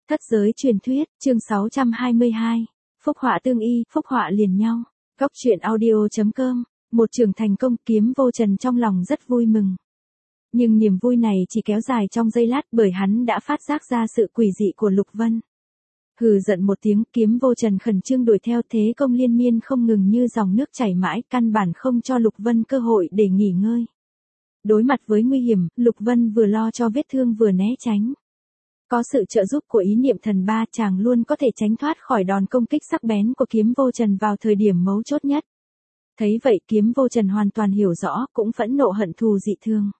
Thất giới truyền thuyết, chương 622. Phúc họa tương y, phúc họa liền nhau. Góc truyện audio.com. Một trường thành công, Kiếm Vô Trần trong lòng rất vui mừng. Nhưng niềm vui này chỉ kéo dài trong giây lát, bởi hắn đã phát giác ra sự quỷ dị của Lục Vân. Hừ giận một tiếng, Kiếm Vô Trần khẩn trương đuổi theo, thế công liên miên không ngừng như dòng nước chảy mãi, căn bản không cho Lục Vân cơ hội để nghỉ ngơi. Đối mặt với nguy hiểm, Lục Vân vừa lo cho vết thương vừa né tránh. Có sự trợ giúp của ý niệm thần ba, chàng luôn có thể tránh thoát khỏi đòn công kích sắc bén của Kiếm Vô Trần vào thời điểm mấu chốt nhất. Thấy vậy, Kiếm Vô Trần hoàn toàn hiểu rõ, cũng phẫn nộ hận thù dị thường.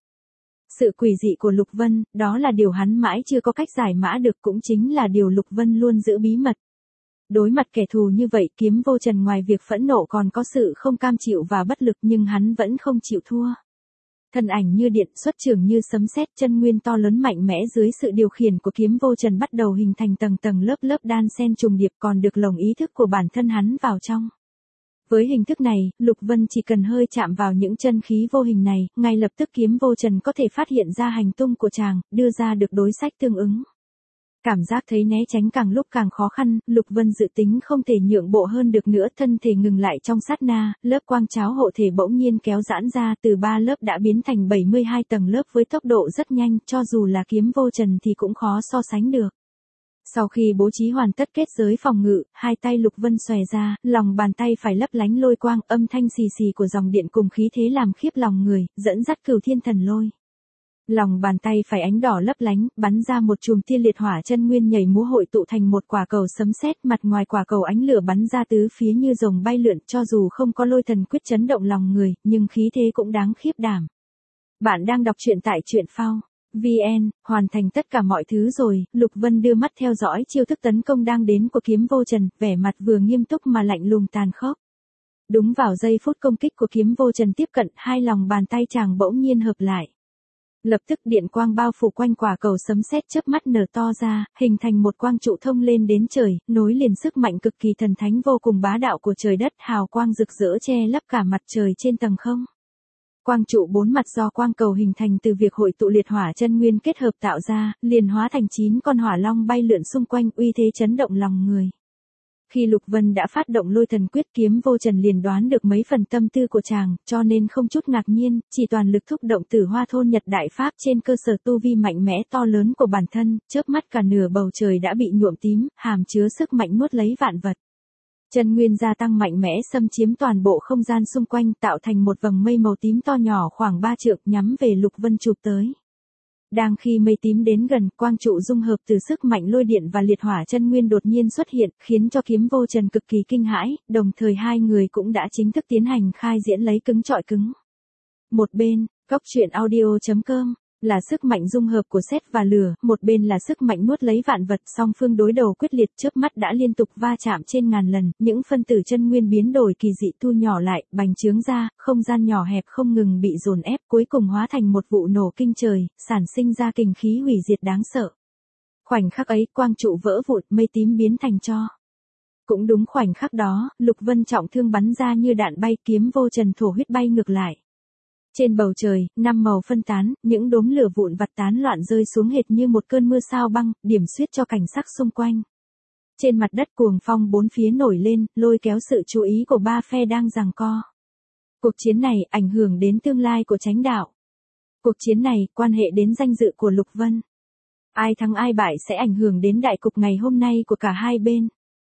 Sự quỷ dị của Lục Vân, đó là điều hắn mãi chưa có cách giải mã được, cũng chính là điều Lục Vân luôn giữ bí mật. Đối mặt kẻ thù như vậy, Kiếm Vô Trần ngoài việc phẫn nộ còn có sự không cam chịu và bất lực, nhưng hắn vẫn không chịu thua. Thân ảnh như điện, xuất trường như sấm sét, chân nguyên to lớn mạnh mẽ dưới sự điều khiển của Kiếm Vô Trần bắt đầu hình thành tầng tầng lớp lớp đan xen trùng điệp, còn được lồng ý thức của bản thân hắn vào trong. Với hình thức này, Lục Vân chỉ cần hơi chạm vào những chân khí vô hình này, ngay lập tức Kiếm Vô Trần có thể phát hiện ra hành tung của chàng, đưa ra được đối sách tương ứng. Cảm giác thấy né tránh càng lúc càng khó khăn, Lục Vân dự tính không thể nhượng bộ hơn được nữa, thân thể ngừng lại trong sát na, lớp quang cháo hộ thể bỗng nhiên kéo giãn ra, từ 3 lớp đã biến thành 72 tầng lớp với tốc độ rất nhanh, cho dù là Kiếm Vô Trần thì cũng khó so sánh được. Sau khi bố trí hoàn tất kết giới phòng ngự, hai tay Lục Vân xòe ra, lòng bàn tay phải lấp lánh lôi quang, âm thanh xì xì của dòng điện cùng khí thế làm khiếp lòng người, dẫn dắt Cửu Thiên Thần Lôi. Lòng bàn tay phải ánh đỏ lấp lánh, bắn ra một chùm tia liệt hỏa chân nguyên nhảy múa hội tụ thành một quả cầu sấm sét, mặt ngoài quả cầu ánh lửa bắn ra tứ phía như rồng bay lượn, cho dù không có lôi thần quyết chấn động lòng người, nhưng khí thế cũng đáng khiếp đảm. Bạn đang đọc truyện tại truyện phao VN, hoàn thành tất cả mọi thứ rồi, Lục Vân đưa mắt theo dõi chiêu thức tấn công đang đến của Kiếm Vô Trần, vẻ mặt vừa nghiêm túc mà lạnh lùng tàn khốc. Đúng vào giây phút công kích của Kiếm Vô Trần tiếp cận, hai lòng bàn tay chàng bỗng nhiên hợp lại. Lập tức điện quang bao phủ quanh quả cầu sấm sét, chớp mắt nở to ra, hình thành một quang trụ thông lên đến trời, nối liền sức mạnh cực kỳ thần thánh vô cùng bá đạo của trời đất, hào quang rực rỡ che lấp cả mặt trời trên tầng không. Quang trụ 4 mặt do quang cầu hình thành từ việc hội tụ liệt hỏa chân nguyên kết hợp tạo ra, liền hóa thành 9 con hỏa long bay lượn xung quanh, uy thế chấn động lòng người. Khi Lục Vân đã phát động lôi thần quyết, Kiếm Vô Trần liền đoán được mấy phần tâm tư của chàng, cho nên không chút ngạc nhiên, chỉ toàn lực thúc động Tử Hoa Thôn Nhật Đại Pháp trên cơ sở tu vi mạnh mẽ to lớn của bản thân, chớp mắt cả nửa bầu trời đã bị nhuộm tím, hàm chứa sức mạnh nuốt lấy vạn vật. Chân nguyên gia tăng mạnh mẽ xâm chiếm toàn bộ không gian xung quanh, tạo thành một vầng mây màu tím to nhỏ khoảng 3 trượng nhắm về Lục Vân chụp tới. Đang khi mây tím đến gần, quang trụ dung hợp từ sức mạnh lôi điện và liệt hỏa chân nguyên đột nhiên xuất hiện, khiến cho Kiếm Vô Trần cực kỳ kinh hãi, đồng thời hai người cũng đã chính thức tiến hành khai diễn lấy cứng chọi cứng. Một bên, góc truyện audio.com, là sức mạnh dung hợp của sét và lửa, một bên là sức mạnh nuốt lấy vạn vật, song phương đối đầu quyết liệt, chớp mắt đã liên tục va chạm trên ngàn lần, những phân tử chân nguyên biến đổi kỳ dị thu nhỏ lại, bành trướng ra, không gian nhỏ hẹp không ngừng bị dồn ép, cuối cùng hóa thành một vụ nổ kinh trời, sản sinh ra kình khí hủy diệt đáng sợ. Khoảnh khắc ấy, quang trụ vỡ vụn, mây tím biến thành tro. Cũng đúng khoảnh khắc đó, Lục Vân trọng thương bắn ra như đạn bay, Kiếm Vô Trần thổ huyết bay ngược lại. Trên bầu trời, 5 màu phân tán, những đốm lửa vụn vặt tán loạn rơi xuống hệt như một cơn mưa sao băng, điểm xuyết cho cảnh sắc xung quanh. Trên mặt đất cuồng phong bốn phía nổi lên, lôi kéo sự chú ý của ba phe đang giằng co. Cuộc chiến này ảnh hưởng đến tương lai của Chánh đạo. Cuộc chiến này quan hệ đến danh dự của Lục Vân. Ai thắng ai bại sẽ ảnh hưởng đến đại cục ngày hôm nay của cả hai bên.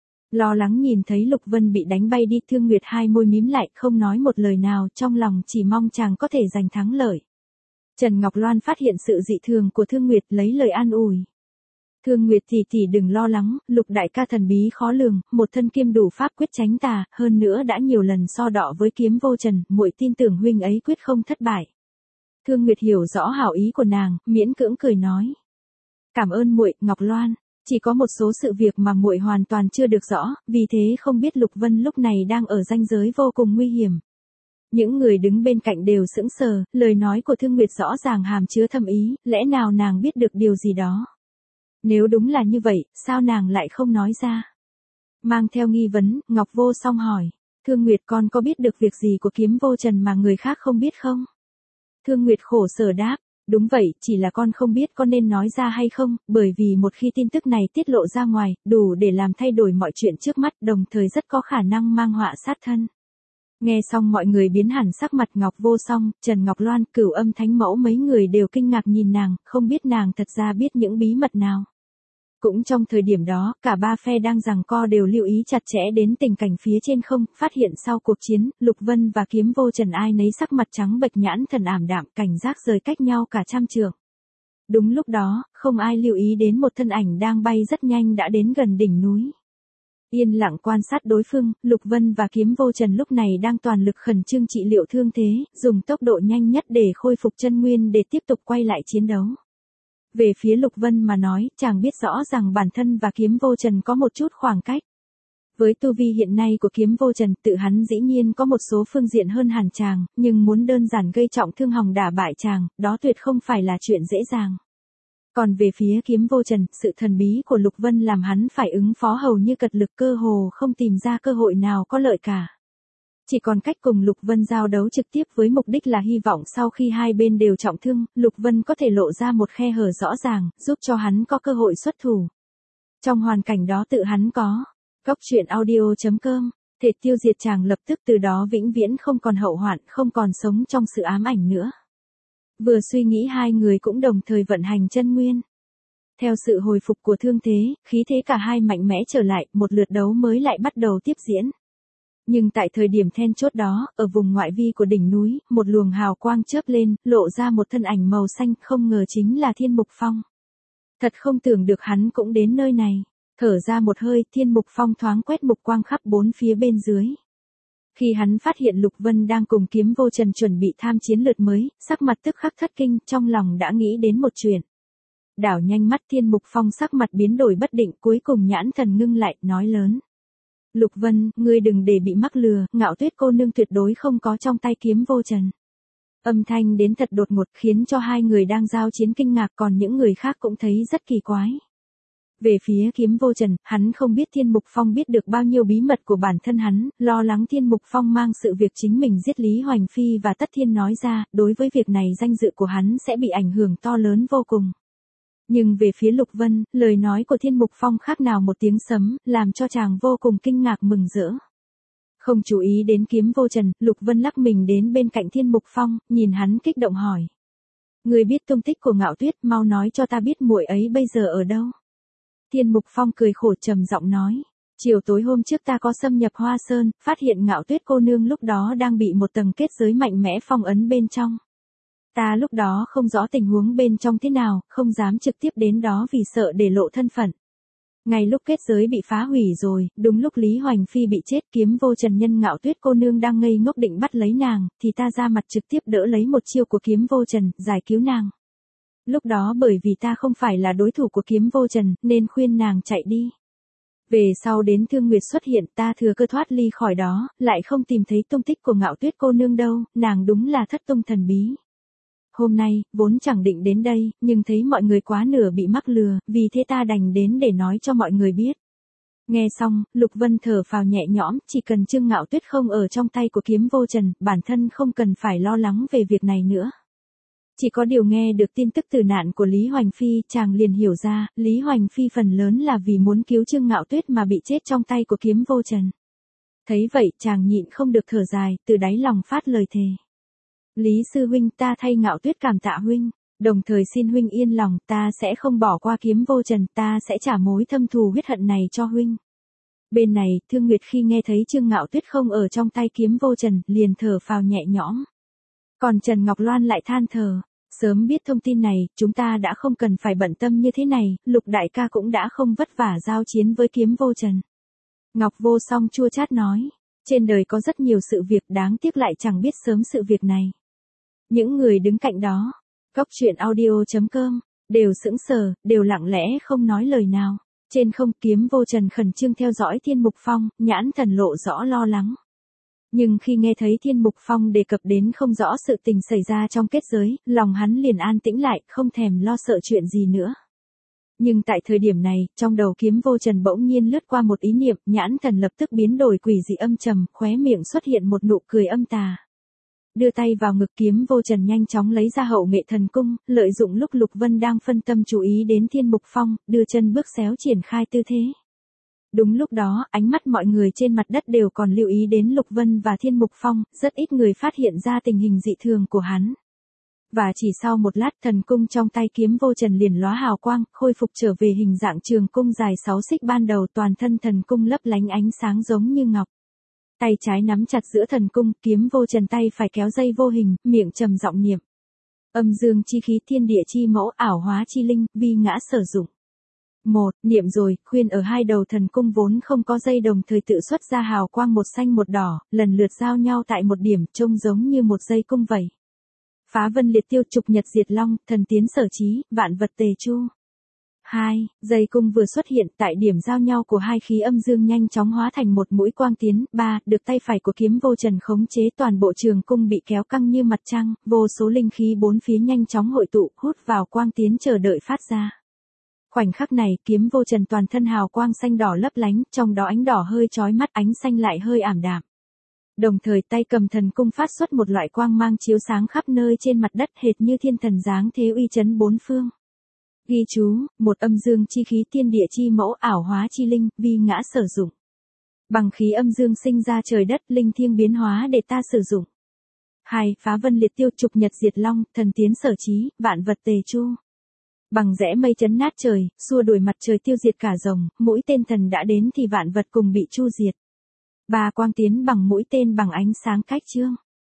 Lo lắng nhìn thấy Lục Vân bị đánh bay đi, Thương Nguyệt hai môi mím lại, không nói một lời nào, trong lòng chỉ mong chàng có thể giành thắng lợi. Trần Ngọc Loan phát hiện sự dị thường của Thương Nguyệt, lấy lời an ủi. Thương Nguyệt tỷ đừng lo lắng, Lục đại ca thần bí khó lường, một thân kiêm đủ pháp quyết tránh tà, hơn nữa đã nhiều lần so đọ với Kiếm Vô Trần, muội tin tưởng huynh ấy quyết không thất bại. Thương Nguyệt hiểu rõ hảo ý của nàng, miễn cưỡng cười nói. Cảm ơn muội, Ngọc Loan. Chỉ có một số sự việc mà muội hoàn toàn chưa được rõ, vì thế không biết Lục Vân lúc này đang ở ranh giới vô cùng nguy hiểm. Những người đứng bên cạnh đều sững sờ, lời nói của Thương Nguyệt rõ ràng hàm chứa thâm ý, lẽ nào nàng biết được điều gì đó? Nếu đúng là như vậy, sao nàng lại không nói ra? Mang theo nghi vấn, Ngọc Vô Song hỏi, Thương Nguyệt con có biết được việc gì của Kiếm Vô Trần mà người khác không biết không? Thương Nguyệt khổ sở đáp, Đúng vậy, chỉ là con không biết có nên nói ra hay không, bởi vì một khi tin tức này tiết lộ ra ngoài, đủ để làm thay đổi mọi chuyện trước mắt, đồng thời rất có khả năng mang họa sát thân. Nghe xong mọi người biến hẳn sắc mặt. Ngọc Vô Song, Trần Ngọc Loan, Cửu Âm Thánh Mẫu mấy người đều kinh ngạc nhìn nàng, không biết nàng thật ra biết những bí mật nào. Cũng trong thời điểm đó, cả ba phe đang giằng co đều lưu ý chặt chẽ đến tình cảnh phía trên không, phát hiện sau cuộc chiến, Lục Vân và Kiếm Vô Trần ai nấy sắc mặt trắng bệch, nhãn thần ảm đạm, cảnh giác rời cách nhau cả trăm trượng. Đúng lúc đó, không ai lưu ý đến một thân ảnh đang bay rất nhanh đã đến gần đỉnh núi. Yên lặng quan sát đối phương, Lục Vân và Kiếm Vô Trần lúc này đang toàn lực khẩn trương trị liệu thương thế, dùng tốc độ nhanh nhất để khôi phục chân nguyên để tiếp tục quay lại chiến đấu. Về phía Lục Vân mà nói, chàng biết rõ rằng bản thân và Kiếm Vô Trần có một chút khoảng cách. Với tu vi hiện nay của Kiếm Vô Trần, tự hắn dĩ nhiên có một số phương diện hơn hẳn chàng, nhưng muốn đơn giản gây trọng thương hòng đả bại chàng, đó tuyệt không phải là chuyện dễ dàng. Còn về phía Kiếm Vô Trần, sự thần bí của Lục Vân làm hắn phải ứng phó hầu như cật lực, cơ hồ không tìm ra cơ hội nào có lợi cả. Chỉ còn cách cùng Lục Vân giao đấu trực tiếp với mục đích là hy vọng sau khi hai bên đều trọng thương, Lục Vân có thể lộ ra một khe hở rõ ràng, giúp cho hắn có cơ hội xuất thủ. Trong hoàn cảnh đó tự hắn có. Cốc truyện audio.com, thể tiêu diệt chàng lập tức từ đó vĩnh viễn không còn hậu hoạn, không còn sống trong sự ám ảnh nữa. Vừa suy nghĩ hai người cũng đồng thời vận hành chân nguyên. Theo sự hồi phục của thương thế, khí thế cả hai mạnh mẽ trở lại, một lượt đấu mới lại bắt đầu tiếp diễn. Nhưng tại thời điểm then chốt đó, ở vùng ngoại vi của đỉnh núi, một luồng hào quang chớp lên, lộ ra một thân ảnh màu xanh, không ngờ chính là Thiên Mục Phong. Thật không tưởng được hắn cũng đến nơi này. Thở ra một hơi, Thiên Mục Phong thoáng quét mục quang khắp bốn phía bên dưới. Khi hắn phát hiện Lục Vân đang cùng Kiếm Vô Trần chuẩn bị tham chiến lượt mới, sắc mặt tức khắc thất kinh, trong lòng đã nghĩ đến một chuyện. Đảo nhanh mắt, Thiên Mục Phong sắc mặt biến đổi bất định, cuối cùng nhãn thần ngưng lại, nói lớn. Lục Vân, ngươi đừng để bị mắc lừa, Ngạo Tuyết cô nương tuyệt đối không có trong tay Kiếm Vô Trần. Âm thanh đến thật đột ngột, khiến cho hai người đang giao chiến kinh ngạc, còn những người khác cũng thấy rất kỳ quái. Về phía Kiếm Vô Trần, hắn không biết Thiên Mục Phong biết được bao nhiêu bí mật của bản thân hắn, lo lắng Thiên Mục Phong mang sự việc chính mình giết Lý Hoành Phi và Tất Thiên nói ra, đối với việc này danh dự của hắn sẽ bị ảnh hưởng to lớn vô cùng. Nhưng về phía Lục Vân, lời nói của Thiên Mục Phong khác nào một tiếng sấm, làm cho chàng vô cùng kinh ngạc mừng rỡ. Không chú ý đến Kiếm Vô Trần, Lục Vân lắc mình đến bên cạnh Thiên Mục Phong, nhìn hắn kích động hỏi. Người biết tung tích của Ngạo Tuyết, mau nói cho ta biết muội ấy bây giờ ở đâu. Thiên Mục Phong cười khổ trầm giọng nói. Chiều tối hôm trước ta có xâm nhập Hoa Sơn, phát hiện Ngạo Tuyết cô nương lúc đó đang bị một tầng kết giới mạnh mẽ phong ấn bên trong. Ta lúc đó không rõ tình huống bên trong thế nào, không dám trực tiếp đến đó vì sợ để lộ thân phận. Ngay lúc kết giới bị phá hủy rồi, đúng lúc Lý Hoành Phi bị chết, Kiếm Vô Trần nhân Ngạo Tuyết cô nương đang ngây ngốc định bắt lấy nàng, thì ta ra mặt trực tiếp đỡ lấy một chiêu của Kiếm Vô Trần, giải cứu nàng. Lúc đó bởi vì ta không phải là đối thủ của Kiếm Vô Trần, nên khuyên nàng chạy đi. Về sau đến Thương Nguyệt xuất hiện, ta thừa cơ thoát ly khỏi đó, lại không tìm thấy tung tích của Ngạo Tuyết cô nương đâu, nàng đúng là thất tung thần bí. Hôm nay, vốn chẳng định đến đây, nhưng thấy mọi người quá nửa bị mắc lừa, vì thế ta đành đến để nói cho mọi người biết. Nghe xong, Lục Vân thở phào nhẹ nhõm, chỉ cần Trương Ngạo Tuyết không ở trong tay của Kiếm Vô Trần, bản thân không cần phải lo lắng về việc này nữa. Chỉ có điều nghe được tin tức tử nạn của Lý Hoành Phi, chàng liền hiểu ra, Lý Hoành Phi phần lớn là vì muốn cứu Trương Ngạo Tuyết mà bị chết trong tay của Kiếm Vô Trần. Thấy vậy, chàng nhịn không được thở dài, từ đáy lòng phát lời thề. Lý sư huynh, ta thay Ngạo Tuyết cảm tạ huynh, đồng thời xin huynh yên lòng, ta sẽ không bỏ qua Kiếm Vô Trần, ta sẽ trả mối thâm thù huyết hận này cho huynh. Bên này, Thương Nguyệt khi nghe thấy Trương Ngạo Tuyết không ở trong tay Kiếm Vô Trần, liền thở phào nhẹ nhõm. Còn Trần Ngọc Loan lại than thở, sớm biết thông tin này, chúng ta đã không cần phải bận tâm như thế này, Lục đại ca cũng đã không vất vả giao chiến với Kiếm Vô Trần. Ngọc Vô Song chua chát nói, trên đời có rất nhiều sự việc đáng tiếc lại chẳng biết sớm sự việc này. Những người đứng cạnh đó, Cốc truyện audio.com, đều sững sờ, đều lặng lẽ không nói lời nào. Trên không, Kiếm Vô Trần khẩn trương theo dõi Thiên Mục Phong, nhãn thần lộ rõ lo lắng. Nhưng khi nghe thấy Thiên Mục Phong đề cập đến không rõ sự tình xảy ra trong kết giới, lòng hắn liền an tĩnh lại, không thèm lo sợ chuyện gì nữa. Nhưng tại thời điểm này, trong đầu Kiếm Vô Trần bỗng nhiên lướt qua một ý niệm, nhãn thần lập tức biến đổi quỷ dị âm trầm, khóe miệng xuất hiện một nụ cười âm tà. Đưa tay vào ngực Kiếm Vô Trần nhanh chóng lấy ra Hậu Nghệ Thần Cung, lợi dụng lúc Lục Vân đang phân tâm chú ý đến Thiên Mục Phong, đưa chân bước xéo triển khai tư thế. Đúng lúc đó, ánh mắt mọi người trên mặt đất đều còn lưu ý đến Lục Vân và Thiên Mục Phong, rất ít người phát hiện ra tình hình dị thường của hắn. Và chỉ sau một lát, thần cung trong tay Kiếm Vô Trần liền lóa hào quang, khôi phục trở về hình dạng trường cung dài 6 xích ban đầu, toàn thân thần cung lấp lánh ánh sáng giống như ngọc. Tay trái nắm chặt giữa thần cung, Kiếm Vô Trần tay phải kéo dây vô hình, miệng trầm giọng niệm. Âm dương chi khí, thiên địa chi mẫu, ảo hóa chi linh, vi ngã sử dụng. Một, niệm rồi, khuyên ở hai đầu thần cung vốn không có dây đồng thời tự xuất ra hào quang một xanh một đỏ, lần lượt giao nhau tại một điểm, trông giống như một dây cung vậy. Phá vân liệt tiêu, trục nhật diệt long, thần tiến sở chí, vạn vật tề chu. 2. Dây cung vừa xuất hiện, tại điểm giao nhau của hai khí âm dương nhanh chóng hóa thành một mũi quang tiến. 3. Được tay phải của Kiếm Vô Trần khống chế, toàn bộ trường cung bị kéo căng như mặt trăng, vô số linh khí bốn phía nhanh chóng hội tụ, hút vào quang tiến chờ đợi phát ra. Khoảnh khắc này, Kiếm Vô Trần toàn thân hào quang xanh đỏ lấp lánh, trong đó ánh đỏ hơi chói mắt, ánh xanh lại hơi ảm đạm. Đồng thời tay cầm thần cung phát xuất một loại quang mang chiếu sáng khắp nơi trên mặt đất, hệt như thiên thần giáng thế uy chấn bốn phương. Ghi chú, một âm dương chi khí, thiên địa chi mẫu, ảo hóa chi linh, vi ngã sử dụng. Bằng khí âm dương sinh ra trời đất, linh thiêng biến hóa để ta sử dụng. 2. Phá vân liệt tiêu, trục nhật diệt long, thần tiến sở chí, vạn vật tề chu. Bằng rẽ mây chấn nát trời, xua đuổi mặt trời, tiêu diệt cả rồng, mũi tên thần đã đến thì vạn vật cùng bị chu diệt. 3. Quang tiến bằng mũi tên bằng ánh sáng cách chương.